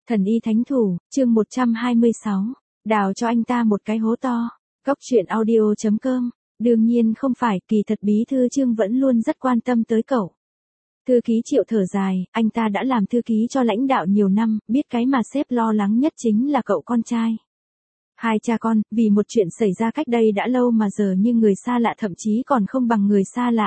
Thần y thánh thủ, chương 126. Đào cho anh ta một cái hố to. Cóc truyện audio.com. Đương nhiên không phải, kỳ thật bí thư Trương vẫn luôn rất quan tâm tới cậu. Thư ký Triệu thở dài, anh ta đã làm thư ký cho lãnh đạo nhiều năm, biết cái mà sếp lo lắng nhất chính là cậu con trai. Hai cha con, vì một chuyện xảy ra cách đây đã lâu mà giờ như người xa lạ, thậm chí còn không bằng người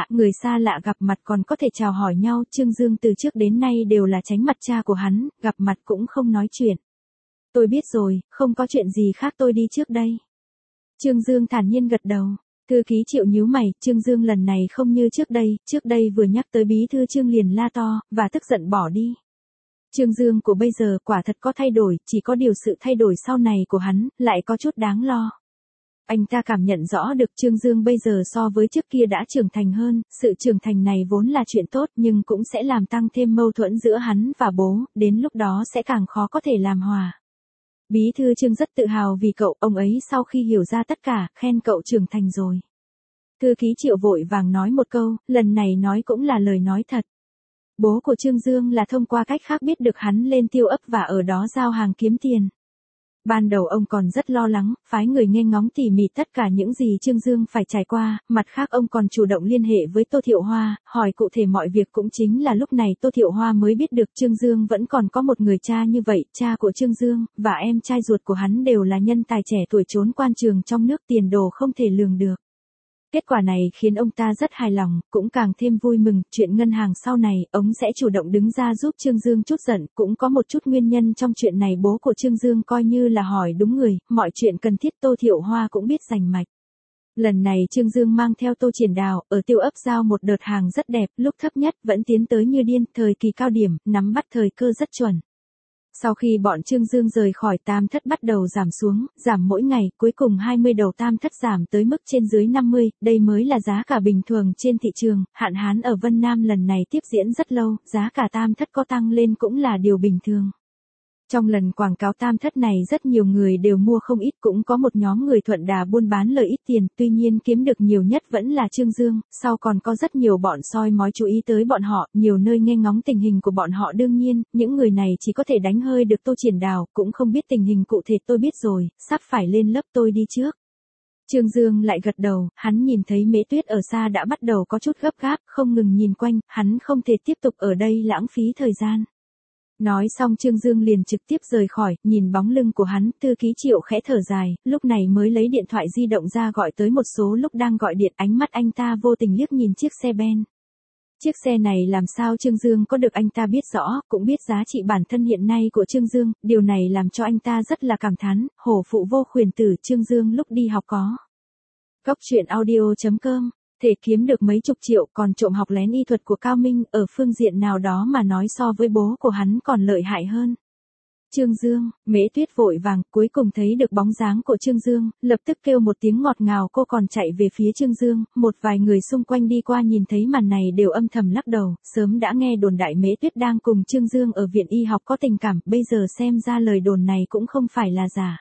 xa lạ gặp mặt còn có thể chào hỏi nhau. Trương Dương từ trước đến nay đều là tránh mặt cha của hắn, gặp mặt cũng không nói chuyện. Tôi biết rồi, không có chuyện gì khác, tôi đi trước đây. Trương Dương thản nhiên gật đầu. Thư ký Triệu nhíu mày, Trương Dương lần này không như trước đây vừa nhắc tới bí thư Trương liền la to, và tức giận bỏ đi. Trương Dương của bây giờ quả thật có thay đổi, chỉ có điều sự thay đổi sau này của hắn, lại có chút đáng lo. Anh ta cảm nhận rõ được Trương Dương bây giờ so với trước kia đã trưởng thành hơn, sự trưởng thành này vốn là chuyện tốt nhưng cũng sẽ làm tăng thêm mâu thuẫn giữa hắn và bố, đến lúc đó sẽ càng khó có thể làm hòa. Bí thư Trương rất tự hào vì cậu, ông ấy sau khi hiểu ra tất cả, khen cậu trưởng thành rồi. Thư ký Triệu vội vàng nói một câu, lần này nói cũng là lời nói thật. Bố của Trương Dương là thông qua cách khác biết được hắn lên Tiêu Ấp và ở đó giao hàng kiếm tiền. Ban đầu ông còn rất lo lắng, phái người nghe ngóng tỉ mỉ tất cả những gì Trương Dương phải trải qua, mặt khác ông còn chủ động liên hệ với Tô Thiệu Hoa, hỏi cụ thể mọi việc. Cũng chính là lúc này Tô Thiệu Hoa mới biết được Trương Dương vẫn còn có một người cha như vậy, cha của Trương Dương, và em trai ruột của hắn đều là nhân tài trẻ tuổi trốn quan trường trong nước, tiền đồ không thể lường được. Kết quả này khiến ông ta rất hài lòng, cũng càng thêm vui mừng. Chuyện ngân hàng sau này, ông sẽ chủ động đứng ra giúp Trương Dương trút giận, cũng có một chút nguyên nhân trong chuyện này. Bố của Trương Dương coi như là hỏi đúng người, mọi chuyện cần thiết Tô Thiệu Hoa cũng biết rành mạch. Lần này Trương Dương mang theo Tô Triển Đào, ở Tiêu Ấp giao một đợt hàng rất đẹp, lúc thấp nhất vẫn tiến tới như điên, thời kỳ cao điểm, nắm bắt thời cơ rất chuẩn. Sau khi bọn Trương Dương rời khỏi Tam Thất bắt đầu giảm xuống, giảm mỗi ngày, cuối cùng 20 đầu Tam Thất giảm tới mức trên dưới 50, đây mới là giá cả bình thường trên thị trường. Hạn hán ở Vân Nam lần này tiếp diễn rất lâu, giá cả Tam Thất có tăng lên cũng là điều bình thường. Trong lần quảng cáo Tam Thất này rất nhiều người đều mua không ít, cũng có một nhóm người thuận đà buôn bán lời ít tiền, tuy nhiên kiếm được nhiều nhất vẫn là Trương Dương, sau còn có rất nhiều bọn soi mói chú ý tới bọn họ, nhiều nơi nghe ngóng tình hình của bọn họ. Đương nhiên, những người này chỉ có thể đánh hơi được Tô Triển Đào, cũng không biết tình hình cụ thể. Tôi biết rồi, sắp phải lên lớp, tôi đi trước. Trương Dương lại gật đầu, hắn nhìn thấy Mễ Tuyết ở xa đã bắt đầu có chút gấp gáp, không ngừng nhìn quanh, hắn không thể tiếp tục ở đây lãng phí thời gian. Nói xong Trương Dương liền trực tiếp rời khỏi, nhìn bóng lưng của hắn, thư ký Triệu khẽ thở dài, lúc này mới lấy điện thoại di động ra gọi tới một số. Lúc đang gọi điện, ánh mắt anh ta vô tình liếc nhìn chiếc xe Ben. Chiếc xe này làm sao Trương Dương có được, anh ta biết rõ, cũng biết giá trị bản thân hiện nay của Trương Dương, điều này làm cho anh ta rất là cảm thán, hổ phụ vô khuyển tử. Trương Dương lúc đi học có. Cóc truyện audio.com. Thể kiếm được mấy chục triệu, còn trộm học lén y thuật của Cao Minh, ở phương diện nào đó mà nói so với bố của hắn còn lợi hại hơn. Trương Dương, Mễ Tuyết vội vàng, cuối cùng thấy được bóng dáng của Trương Dương, lập tức kêu một tiếng ngọt ngào. Cô còn chạy về phía Trương Dương, một vài người xung quanh đi qua nhìn thấy màn này đều âm thầm lắc đầu, sớm đã nghe đồn đại Mễ Tuyết đang cùng Trương Dương ở viện y học có tình cảm, bây giờ xem ra lời đồn này cũng không phải là giả.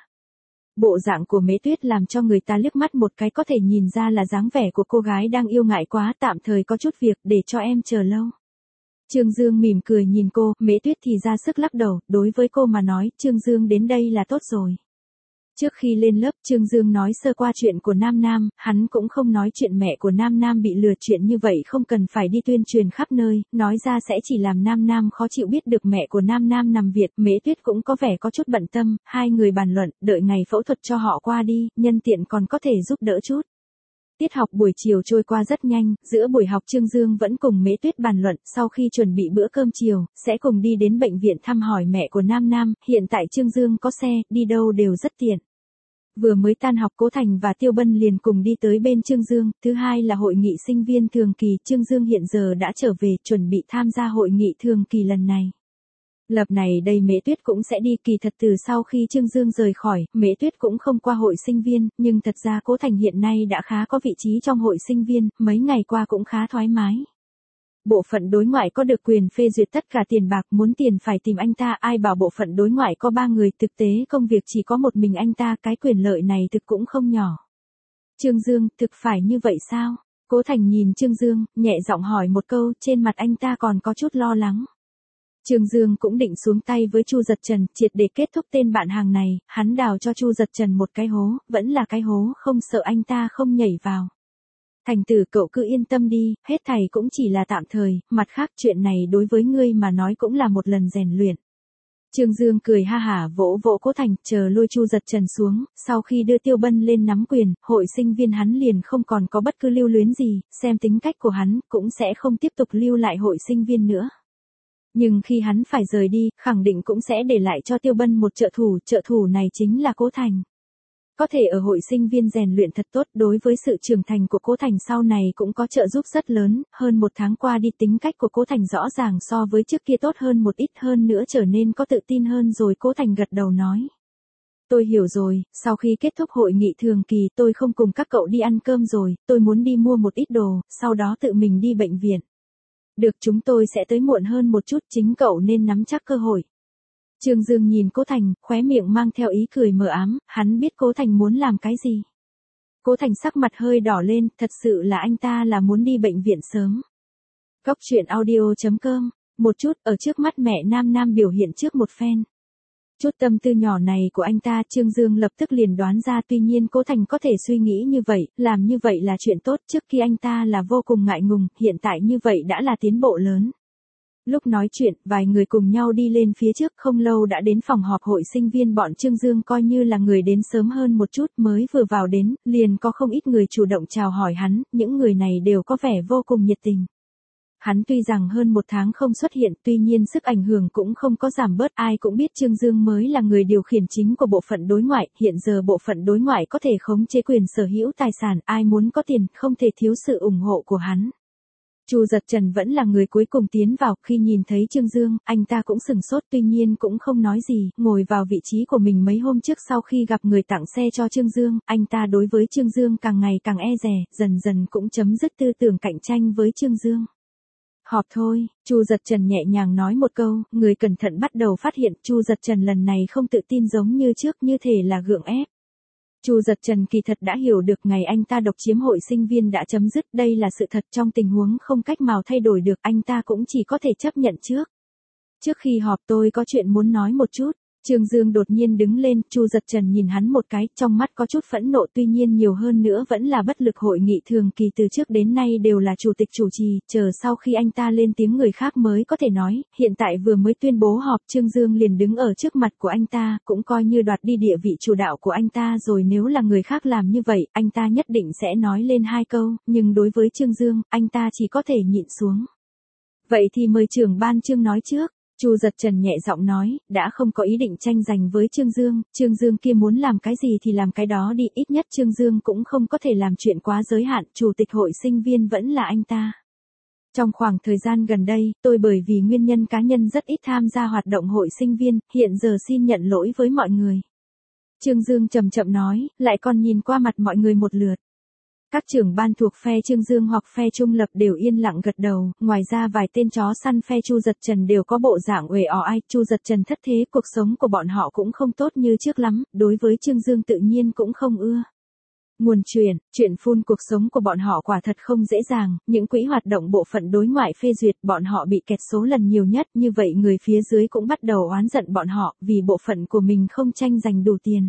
Bộ dạng của Mễ Tuyết làm cho người ta liếc mắt một cái có thể nhìn ra là dáng vẻ của cô gái đang yêu ngại quá, tạm thời có chút việc, để cho em chờ lâu. Trương Dương mỉm cười nhìn cô, Mễ Tuyết thì ra sức lắc đầu, đối với cô mà nói, Trương Dương đến đây là tốt rồi. Trước khi lên lớp, Trương Dương nói sơ qua chuyện của Nam Nam, hắn cũng không nói chuyện mẹ của Nam Nam bị lừa, chuyện như vậy không cần phải đi tuyên truyền khắp nơi, nói ra sẽ chỉ làm Nam Nam khó chịu. Biết được mẹ của Nam Nam nằm viện, Mễ Tuyết cũng có vẻ có chút bận tâm, hai người bàn luận, đợi ngày phẫu thuật cho họ qua đi, nhân tiện còn có thể giúp đỡ chút. Tiết học buổi chiều trôi qua rất nhanh, giữa buổi học Trương Dương vẫn cùng Mễ Tuyết bàn luận, sau khi chuẩn bị bữa cơm chiều, sẽ cùng đi đến bệnh viện thăm hỏi mẹ của Nam Nam. Hiện tại Trương Dương có xe, đi đâu đều rất tiện. Vừa mới tan học Cố Thành và Tiêu Bân liền cùng đi tới bên Trương Dương. Thứ hai là hội nghị sinh viên thường kỳ, Trương Dương hiện giờ đã trở về, chuẩn bị tham gia hội nghị thường kỳ lần này. Lập này đây Mễ Tuyết cũng sẽ đi, kỳ thật từ sau khi Trương Dương rời khỏi, Mễ Tuyết cũng không qua hội sinh viên, nhưng thật ra Cố Thành hiện nay đã khá có vị trí trong hội sinh viên, mấy ngày qua cũng khá thoải mái. Bộ phận đối ngoại có được quyền phê duyệt tất cả tiền bạc, muốn tiền phải tìm anh ta, ai bảo bộ phận đối ngoại có 3 người, thực tế công việc chỉ có một mình anh ta, cái quyền lợi này thực cũng không nhỏ. Trương Dương, thực phải như vậy sao? Cố Thành nhìn Trương Dương, nhẹ giọng hỏi một câu, trên mặt anh ta còn có chút lo lắng. Trương Dương cũng định xuống tay với Chu Giật Trần, triệt để kết thúc tên bạn hàng này, hắn đào cho Chu Giật Trần một cái hố, vẫn là cái hố, không sợ anh ta không nhảy vào. Thành tử, cậu cứ yên tâm đi, hết thảy cũng chỉ là tạm thời, mặt khác chuyện này đối với ngươi mà nói cũng là một lần rèn luyện. Trương Dương cười ha hả vỗ vỗ Cố Thành, chờ lôi Chu Giật Trần xuống, sau khi đưa Tiêu Bân lên nắm quyền, hội sinh viên hắn liền không còn có bất cứ lưu luyến gì, xem tính cách của hắn, cũng sẽ không tiếp tục lưu lại hội sinh viên nữa. Nhưng khi hắn phải rời đi, khẳng định cũng sẽ để lại cho Tiêu Bân một trợ thủ này chính là Cố Thành. Có thể ở hội sinh viên rèn luyện thật tốt, đối với sự trưởng thành của Cố Thành sau này cũng có trợ giúp rất lớn, hơn một tháng qua đi tính cách của Cố Thành rõ ràng so với trước kia tốt hơn một ít, hơn nữa trở nên có tự tin hơn rồi. Cố Thành gật đầu nói. Tôi hiểu rồi, sau khi kết thúc hội nghị thường kỳ tôi không cùng các cậu đi ăn cơm rồi, tôi muốn đi mua một ít đồ, sau đó tự mình đi bệnh viện. Được, chúng tôi sẽ tới muộn hơn một chút, chính cậu nên nắm chắc cơ hội. Trương Dương nhìn Cố Thành, khóe miệng mang theo ý cười mờ ám, hắn biết Cố Thành muốn làm cái gì. Cố Thành sắc mặt hơi đỏ lên, thật sự là anh ta là muốn đi bệnh viện sớm. Góc truyện audio.com, một chút ở trước mắt mẹ Nam biểu hiện trước một phen. Chút tâm tư nhỏ này của anh ta Trương Dương lập tức liền đoán ra, tuy nhiên Cố Thành có thể suy nghĩ như vậy, làm như vậy là chuyện tốt, trước khi anh ta là vô cùng ngại ngùng, hiện tại như vậy đã là tiến bộ lớn. Lúc nói chuyện, vài người cùng nhau đi lên phía trước, không lâu đã đến phòng họp hội sinh viên, bọn Trương Dương coi như là người đến sớm hơn một chút, mới vừa vào đến, liền có không ít người chủ động chào hỏi hắn, những người này đều có vẻ vô cùng nhiệt tình. Hắn tuy rằng hơn một tháng không xuất hiện, tuy nhiên sức ảnh hưởng cũng không có giảm bớt, ai cũng biết Trương Dương mới là người điều khiển chính của bộ phận đối ngoại, hiện giờ bộ phận đối ngoại có thể khống chế quyền sở hữu tài sản, ai muốn có tiền, không thể thiếu sự ủng hộ của hắn. Chu Giật Trần vẫn là người cuối cùng tiến vào, khi nhìn thấy Trương Dương, anh ta cũng sửng sốt, tuy nhiên cũng không nói gì, ngồi vào vị trí của mình. Mấy hôm trước sau khi gặp người tặng xe cho Trương Dương, anh ta đối với Trương Dương càng ngày càng e dè, dần dần cũng chấm dứt tư tưởng cạnh tranh với Trương Dương. Họp thôi, Chu Giật Trần nhẹ nhàng nói một câu, người cẩn thận bắt đầu phát hiện Chu Giật Trần lần này không tự tin giống như trước, như thể là gượng ép. Chu Giật Trần kỳ thật đã hiểu được ngày anh ta độc chiếm hội sinh viên đã chấm dứt, đây là sự thật, trong tình huống không cách nào thay đổi được, anh ta cũng chỉ có thể chấp nhận trước. Trước khi họp tôi có chuyện muốn nói một chút. Trương Dương đột nhiên đứng lên, Chu Giật Trần nhìn hắn một cái, trong mắt có chút phẫn nộ, tuy nhiên nhiều hơn nữa vẫn là bất lực. Hội nghị thường kỳ từ trước đến nay đều là chủ tịch chủ trì, chờ sau khi anh ta lên tiếng người khác mới có thể nói, hiện tại vừa mới tuyên bố họp, Trương Dương liền đứng ở trước mặt của anh ta, cũng coi như đoạt đi địa vị chủ đạo của anh ta rồi, nếu là người khác làm như vậy, anh ta nhất định sẽ nói lên hai câu, nhưng đối với Trương Dương, anh ta chỉ có thể nhịn xuống. Vậy thì mời trưởng ban Trương nói trước. Chu Giật Trần nhẹ giọng nói, đã không có ý định tranh giành với Trương Dương kia muốn làm cái gì thì làm cái đó đi, ít nhất Trương Dương cũng không có thể làm chuyện quá giới hạn, chủ tịch hội sinh viên vẫn là anh ta. Trong khoảng thời gian gần đây, tôi bởi vì nguyên nhân cá nhân rất ít tham gia hoạt động hội sinh viên, hiện giờ xin nhận lỗi với mọi người. Trương Dương chậm chậm nói, lại còn nhìn qua mặt mọi người một lượt. Các trưởng ban thuộc phe Trương Dương hoặc phe trung lập đều yên lặng gật đầu, ngoài ra vài tên chó săn phe Chu Giật Trần đều có bộ dạng uể oải. Chu Giật Trần thất thế, cuộc sống của bọn họ cũng không tốt như trước lắm, đối với Trương Dương tự nhiên cũng không ưa. Nguồn chuyện phun cuộc sống của bọn họ quả thật không dễ dàng, những quỹ hoạt động bộ phận đối ngoại phê duyệt, bọn họ bị kẹt số lần nhiều nhất, như vậy người phía dưới cũng bắt đầu oán giận bọn họ, vì bộ phận của mình không tranh giành đủ tiền.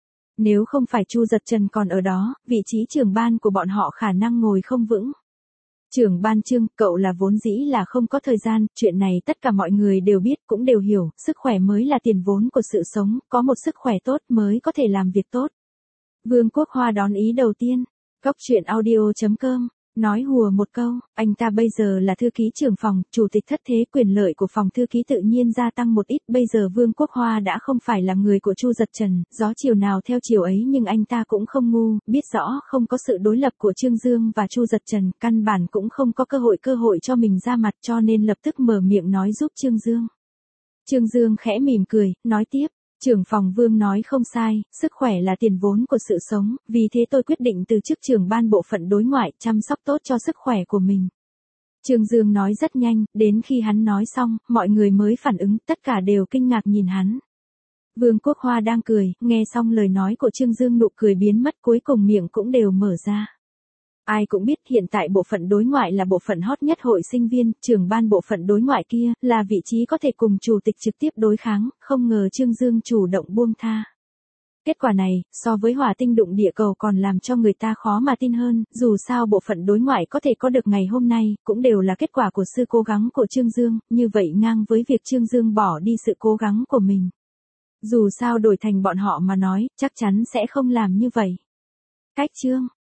Nếu không phải Chu Giật Trần còn ở đó, vị trí trưởng ban của bọn họ khả năng ngồi không vững. Trưởng ban Trương, cậu là vốn dĩ là không có thời gian, chuyện này tất cả mọi người đều biết, cũng đều hiểu, sức khỏe mới là tiền vốn của sự sống, có một sức khỏe tốt mới có thể làm việc tốt. Vương Quốc Hoa đón ý đầu tiên. Góc truyện audio.com, nói hùa một câu, anh ta bây giờ là thư ký trưởng phòng, chủ tịch thất thế, quyền lợi của phòng thư ký tự nhiên gia tăng một ít, bây giờ Vương Quốc Hoa đã không phải là người của Chu Giật Trần, gió chiều nào theo chiều ấy, nhưng anh ta cũng không ngu, biết rõ không có sự đối lập của Trương Dương và Chu Giật Trần, căn bản cũng không có cơ hội cho mình ra mặt, cho nên lập tức mở miệng nói giúp Trương Dương. Trương Dương khẽ mỉm cười, nói tiếp. Trưởng phòng Vương nói không sai, sức khỏe là tiền vốn của sự sống, vì thế tôi quyết định từ chức trưởng ban bộ phận đối ngoại, chăm sóc tốt cho sức khỏe của mình. Trương Dương nói rất nhanh, đến khi hắn nói xong, mọi người mới phản ứng, tất cả đều kinh ngạc nhìn hắn. Vương Quốc Hoa đang cười, nghe xong lời nói của Trương Dương nụ cười biến mất, cuối cùng miệng cũng đều mở ra. Ai cũng biết hiện tại bộ phận đối ngoại là bộ phận hot nhất hội sinh viên, trưởng ban bộ phận đối ngoại kia, là vị trí có thể cùng chủ tịch trực tiếp đối kháng, không ngờ Trương Dương chủ động buông tha. Kết quả này, so với hỏa tinh đụng địa cầu còn làm cho người ta khó mà tin hơn, dù sao bộ phận đối ngoại có thể có được ngày hôm nay, cũng đều là kết quả của sự cố gắng của Trương Dương, như vậy ngang với việc Trương Dương bỏ đi sự cố gắng của mình. Dù sao đổi thành bọn họ mà nói, chắc chắn sẽ không làm như vậy. Cách Trương